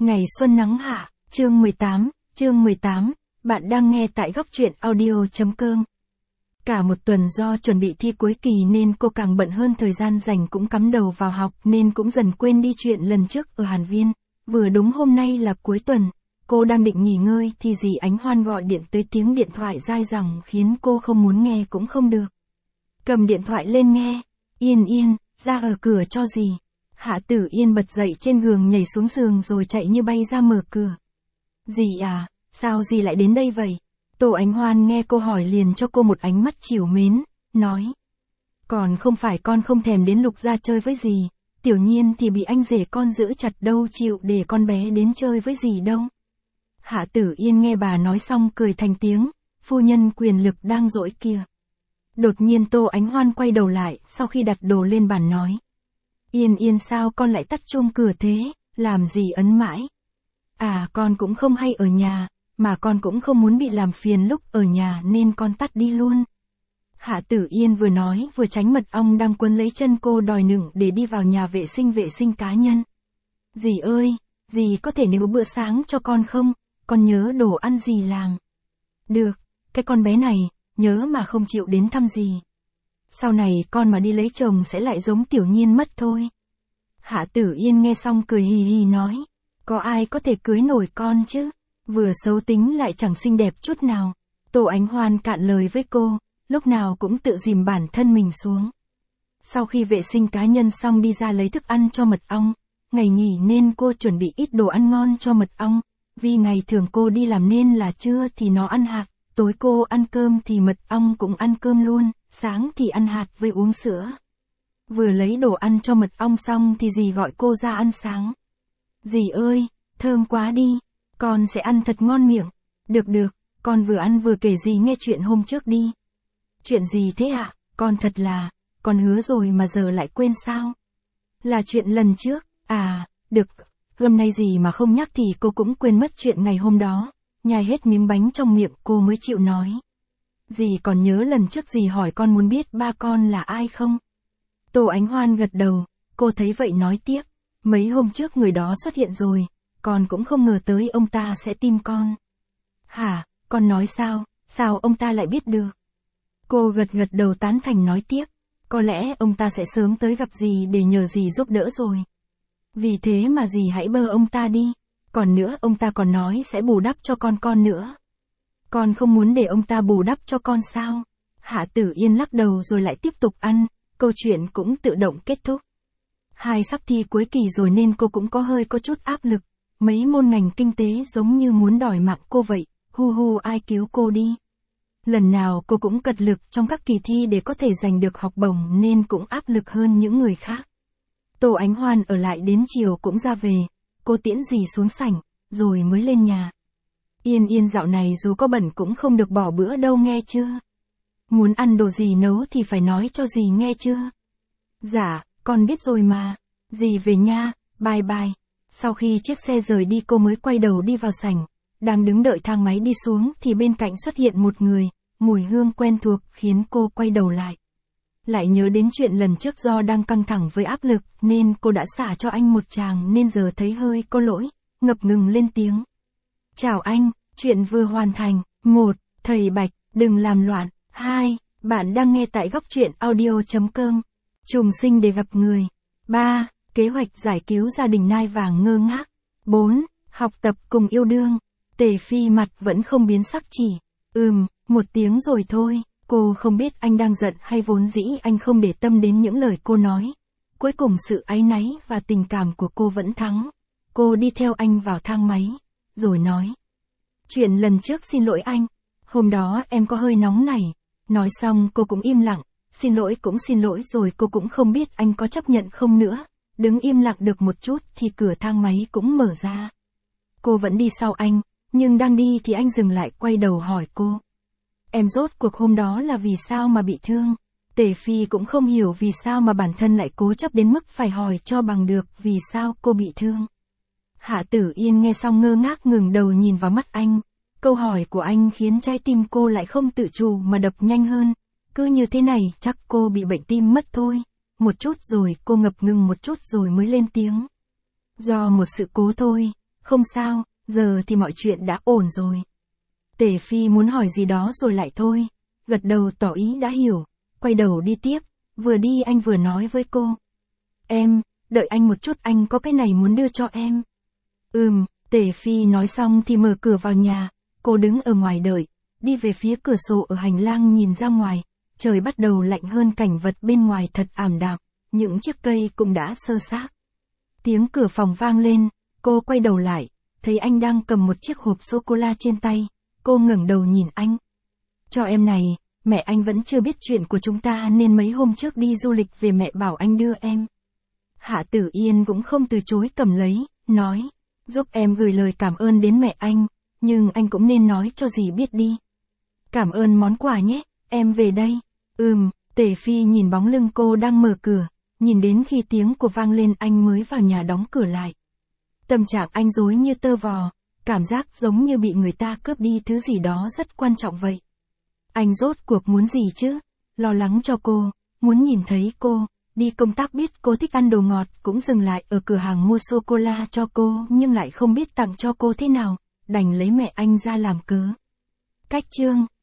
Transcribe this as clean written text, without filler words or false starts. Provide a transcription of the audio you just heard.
Ngày xuân nắng hạ, chương 18, bạn đang nghe tại góc truyện audio.com. Cả một tuần do chuẩn bị thi cuối kỳ nên cô càng bận hơn, thời gian rảnh cũng cắm đầu vào học nên cũng dần quên đi chuyện lần trước ở Hàn Viên. Vừa đúng hôm nay là cuối tuần, cô đang định nghỉ ngơi thì dì Ánh Hoan gọi điện tới, tiếng điện thoại dai dẳng khiến cô không muốn nghe cũng không được. Cầm điện thoại lên nghe, Yên, ra ở cửa cho dì. Hạ Tử Yên bật dậy trên giường, nhảy xuống giường rồi chạy như bay ra mở cửa. Dì à, sao dì lại đến đây vậy? Tô Ánh Hoan nghe cô hỏi liền cho cô một ánh mắt trìu mến, nói. Còn không phải con không thèm đến Lục gia chơi với dì, Tiểu Nhiên thì bị anh rể con giữ chặt, đâu chịu để con bé đến chơi với dì đâu. Hạ Tử Yên nghe bà nói xong cười thành tiếng, phu nhân quyền lực đang dỗi kìa. Đột nhiên Tô Ánh Hoan quay đầu lại, sau khi đặt đồ lên bàn nói. Yên sao con lại tắt chuông cửa thế, làm gì ấn mãi? À, con cũng không hay ở nhà, mà con cũng không muốn bị làm phiền lúc ở nhà nên con tắt đi luôn. Hạ Tử Yên vừa nói vừa tránh mật ong đang quấn lấy chân cô đòi nựng để đi vào nhà vệ sinh cá nhân. Dì ơi, dì có thể nấu bữa sáng cho con không? Con nhớ đồ ăn dì làm. Được, cái con bé này, nhớ mà không chịu đến thăm dì. Sau này con mà đi lấy chồng sẽ lại giống Tiểu Nhiên mất thôi. Hạ Tử Yên nghe xong cười hì hì nói. Có ai có thể cưới nổi con chứ? Vừa xấu tính lại chẳng xinh đẹp chút nào. Tô Ánh Hoan cạn lời với cô, lúc nào cũng tự dìm bản thân mình xuống. Sau khi vệ sinh cá nhân xong đi ra lấy thức ăn cho mật ong. Ngày nghỉ nên cô chuẩn bị ít đồ ăn ngon cho mật ong. Vì ngày thường cô đi làm nên là trưa thì nó ăn hạt, tối cô ăn cơm thì mật ong cũng ăn cơm luôn, sáng thì ăn hạt với uống sữa. Vừa lấy đồ ăn cho mật ong xong thì dì gọi cô ra ăn sáng. Dì ơi, thơm quá đi, con sẽ ăn thật ngon miệng. Được, con vừa ăn vừa kể dì nghe chuyện hôm trước đi. Chuyện gì thế ạ? Con thật là, con hứa rồi mà giờ lại quên sao? Là chuyện lần trước, à, được, hôm nay dì mà không nhắc thì cô cũng quên mất chuyện ngày hôm đó. Nhai hết miếng bánh trong miệng cô mới chịu nói. Dì còn nhớ lần trước dì hỏi con muốn biết ba con là ai không? Tô Ánh Hoan gật đầu, cô thấy vậy nói tiếp. Mấy hôm trước người đó xuất hiện rồi, con cũng không ngờ tới ông ta sẽ tìm con. Hả, con nói sao, sao ông ta lại biết được? Cô gật đầu tán thành nói tiếp. Có lẽ ông ta sẽ sớm tới gặp dì để nhờ dì giúp đỡ rồi. Vì thế mà dì hãy bơ ông ta đi. Còn nữa ông ta còn nói sẽ bù đắp cho con nữa. Con không muốn để ông ta bù đắp cho con sao? Hạ Tử Yên lắc đầu rồi lại tiếp tục ăn, câu chuyện cũng tự động kết thúc. Sắp thi cuối kỳ rồi nên cô cũng có chút áp lực. Mấy môn ngành kinh tế giống như muốn đòi mạng cô vậy, hu ai cứu cô đi. Lần nào cô cũng cật lực trong các kỳ thi để có thể giành được học bổng nên cũng áp lực hơn những người khác. Tô Ánh Hoan ở lại đến chiều cũng ra về. Cô tiễn dì xuống sảnh, rồi mới lên nhà. Yên dạo này dù có bận cũng không được bỏ bữa đâu nghe chưa? Muốn ăn đồ gì nấu thì phải nói cho dì nghe chưa? Dạ, con biết rồi mà. Dì về nha, bye. Sau khi chiếc xe rời đi cô mới quay đầu đi vào sảnh. Đang đứng đợi thang máy đi xuống thì bên cạnh xuất hiện một người, mùi hương quen thuộc khiến cô quay đầu lại. Lại nhớ đến chuyện lần trước do đang căng thẳng với áp lực nên cô đã xả cho anh một tràng nên giờ thấy hơi có lỗi, ngập ngừng lên tiếng. Chào anh, chuyện vừa hoàn thành. 1. Thầy Bạch, đừng làm loạn. 2. Bạn đang nghe tại góc truyện audio.com. Trùng sinh để gặp người. 3. Kế hoạch giải cứu gia đình nai vàng ngơ ngác. 4. Học tập cùng yêu đương. Tề Phi mặt vẫn không biến sắc chỉ. 1 tiếng rồi thôi. Cô không biết anh đang giận hay vốn dĩ anh không để tâm đến những lời cô nói. Cuối cùng sự áy náy và tình cảm của cô vẫn thắng. Cô đi theo anh vào thang máy, rồi nói. Chuyện lần trước xin lỗi anh. Hôm đó em có hơi nóng nảy. Nói xong cô cũng im lặng. Xin lỗi cũng xin lỗi rồi cô cũng không biết anh có chấp nhận không nữa. Đứng im lặng được một chút thì cửa thang máy cũng mở ra. Cô vẫn đi sau anh, nhưng đang đi thì anh dừng lại quay đầu hỏi cô. Em rốt cuộc hôm đó là vì sao mà bị thương? Tề Phi cũng không hiểu vì sao mà bản thân lại cố chấp đến mức phải hỏi cho bằng được vì sao cô bị thương. Hạ Tử Yên nghe xong ngơ ngác ngừng đầu nhìn vào mắt anh. Câu hỏi của anh khiến trái tim cô lại không tự chủ mà đập nhanh hơn. Cứ như thế này chắc cô bị bệnh tim mất thôi. Một chút rồi cô ngập ngừng một chút rồi mới lên tiếng. Do một sự cố thôi, không sao, giờ thì mọi chuyện đã ổn rồi. Tề Phi muốn hỏi gì đó rồi lại thôi, gật đầu tỏ ý đã hiểu, quay đầu đi tiếp, vừa đi anh vừa nói với cô. Em, đợi anh một chút, anh có cái này muốn đưa cho em. Tề Phi nói xong thì mở cửa vào nhà, cô đứng ở ngoài đợi, đi về phía cửa sổ ở hành lang nhìn ra ngoài, trời bắt đầu lạnh hơn, cảnh vật bên ngoài thật ảm đạm, những chiếc cây cũng đã xơ xác. Tiếng cửa phòng vang lên, cô quay đầu lại, thấy anh đang cầm một chiếc hộp sô-cô-la trên tay, cô ngẩng đầu nhìn anh. Cho em này, mẹ anh vẫn chưa biết chuyện của chúng ta nên mấy hôm trước đi du lịch về mẹ bảo anh đưa em. Hạ Tử Yên cũng không từ chối cầm lấy, nói, giúp em gửi lời cảm ơn đến mẹ anh, nhưng anh cũng nên nói cho dì biết đi. Cảm ơn món quà nhé, em về đây. Tề Phi nhìn bóng lưng cô đang mở cửa, nhìn đến khi tiếng của vang lên anh mới vào nhà đóng cửa lại. Tâm trạng anh rối như tơ vò, cảm giác giống như bị người ta cướp đi thứ gì đó rất quan trọng vậy. Anh rốt cuộc muốn gì chứ? Lo lắng cho cô, muốn nhìn thấy cô, đi công tác biết cô thích ăn đồ ngọt cũng dừng lại ở cửa hàng mua sô-cô-la cho cô nhưng lại không biết tặng cho cô thế nào, đành lấy mẹ anh ra làm cớ. Cách chương